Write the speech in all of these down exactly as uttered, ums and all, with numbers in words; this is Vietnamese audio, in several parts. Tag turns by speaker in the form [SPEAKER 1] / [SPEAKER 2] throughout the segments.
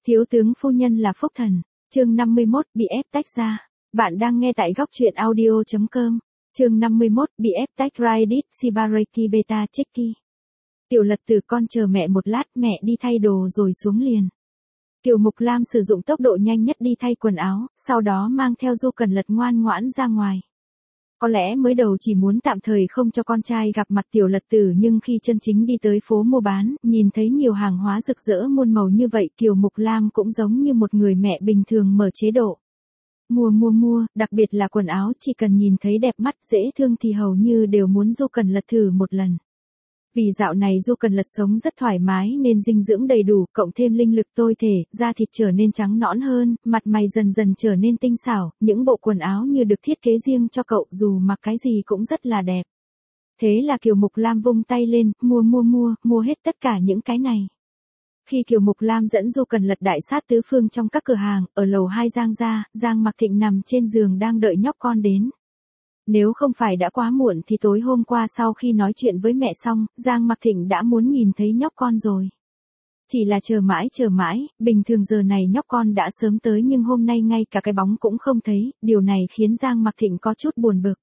[SPEAKER 1] Thiếu tướng phu nhân là phúc thần. Chương năm mươi mốt, bị ép tách ra. Bạn đang nghe tại góc truyện audio chấm com. Chương năm mươi mốt, bị ép tách Raidit Sibareki Beta Cheki. Tiểu Lật Tử, con chờ mẹ một lát, mẹ đi thay đồ rồi xuống liền. Kiều Mục Lam sử dụng tốc độ nhanh nhất đi thay quần áo, sau đó mang theo Du Cần Lật ngoan ngoãn ra ngoài. Có lẽ mới đầu chỉ muốn tạm thời không cho con trai gặp mặt Tiểu Lật Tử, nhưng khi chân chính đi tới phố mua bán, nhìn thấy nhiều hàng hóa rực rỡ muôn màu như vậy, Kiều Mục Lam cũng giống như một người mẹ bình thường mở chế độ. Mua mua mua, đặc biệt là quần áo, chỉ cần nhìn thấy đẹp mắt dễ thương thì hầu như đều muốn Du Cần Lật thử một lần. Vì dạo này Du Cần Lật sống rất thoải mái nên dinh dưỡng đầy đủ, cộng thêm linh lực tôi thể, da thịt trở nên trắng nõn hơn, mặt mày dần dần trở nên tinh xảo, những bộ quần áo như được thiết kế riêng cho cậu, dù mặc cái gì cũng rất là đẹp. Thế là Kiều Mục Lam vung tay lên, mua mua mua, mua hết tất cả những cái này. Khi Kiều Mục Lam dẫn Du Cần Lật đại sát tứ phương trong các cửa hàng, ở lầu hai Giang gia, Giang Mặc Thịnh nằm trên giường đang đợi nhóc con đến. Nếu không phải đã quá muộn thì tối hôm qua sau khi nói chuyện với mẹ xong, Giang Mặc Thịnh đã muốn nhìn thấy nhóc con rồi. Chỉ là chờ mãi chờ mãi, bình thường giờ này nhóc con đã sớm tới nhưng hôm nay ngay cả cái bóng cũng không thấy, điều này khiến Giang Mặc Thịnh có chút buồn bực.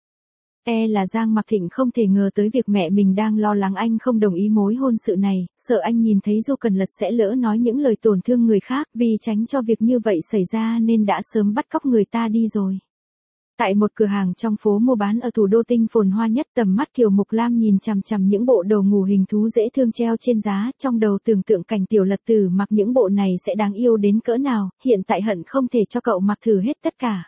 [SPEAKER 1] E là Giang Mặc Thịnh không thể ngờ tới việc mẹ mình đang lo lắng anh không đồng ý mối hôn sự này, sợ anh nhìn thấy Du Cần Lật sẽ lỡ nói những lời tổn thương người khác, vì tránh cho việc như vậy xảy ra nên đã sớm bắt cóc người ta đi rồi. Tại một cửa hàng trong phố mua bán ở thủ đô tinh phồn hoa nhất, tầm mắt Kiều Mục Lam nhìn chằm chằm những bộ đồ ngủ hình thú dễ thương treo trên giá, trong đầu tưởng tượng cảnh Tiểu Lật Tử mặc những bộ này sẽ đáng yêu đến cỡ nào, hiện tại hận không thể cho cậu mặc thử hết tất cả.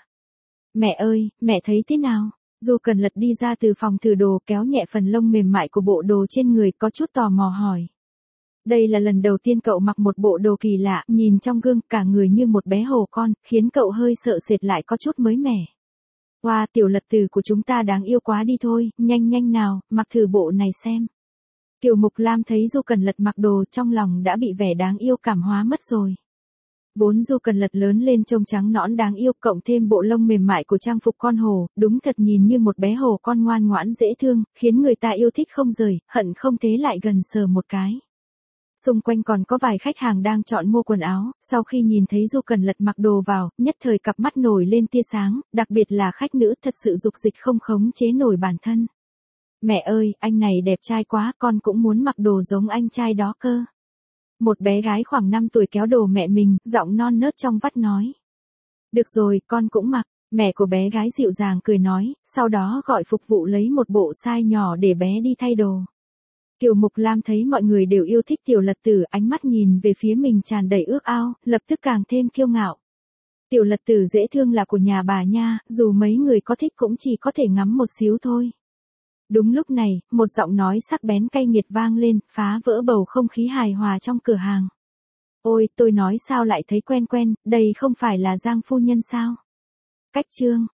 [SPEAKER 1] Mẹ ơi, mẹ thấy thế nào? Du Cần Lật đi ra từ phòng thử đồ, kéo nhẹ phần lông mềm mại của bộ đồ trên người, có chút tò mò hỏi. Đây là lần đầu tiên cậu mặc một bộ đồ kỳ lạ, nhìn trong gương cả người như một bé hổ con, khiến cậu hơi sợ sệt lại có chút mới mẻ. Wow, Tiểu Lật Tử của chúng ta đáng yêu quá đi thôi, nhanh nhanh nào, mặc thử bộ này xem. Kiều Mục Lam thấy Du Cần Lật mặc đồ trong lòng đã bị vẻ đáng yêu cảm hóa mất rồi. Vốn Du Cần Lật lớn lên trông trắng nõn đáng yêu, cộng thêm bộ lông mềm mại của trang phục con hổ, đúng thật nhìn như một bé hổ con ngoan ngoãn dễ thương, khiến người ta yêu thích không rời, hận không thế lại gần sờ một cái. Xung quanh còn có vài khách hàng đang chọn mua quần áo, sau khi nhìn thấy Du Cần Lật mặc đồ vào, nhất thời cặp mắt nổi lên tia sáng, đặc biệt là khách nữ thật sự dục dịch không khống chế nổi bản thân. Mẹ ơi, anh này đẹp trai quá, con cũng muốn mặc đồ giống anh trai đó cơ. Một bé gái khoảng năm tuổi kéo đồ mẹ mình, giọng non nớt trong vắt nói. Được rồi, con cũng mặc. Mẹ của bé gái dịu dàng cười nói, sau đó gọi phục vụ lấy một bộ size nhỏ để bé đi thay đồ. Kiều Mục Lam thấy mọi người đều yêu thích Tiểu Lật Tử, ánh mắt nhìn về phía mình tràn đầy ước ao, lập tức càng thêm kiêu ngạo. Tiểu Lật Tử dễ thương là của nhà bà nha, dù mấy người có thích cũng chỉ có thể ngắm một xíu thôi. Đúng lúc này, một giọng nói sắc bén cay nghiệt vang lên, phá vỡ bầu không khí hài hòa trong cửa hàng. Ôi, tôi nói sao lại thấy quen quen, đây không phải là Giang phu nhân sao? Cách chương,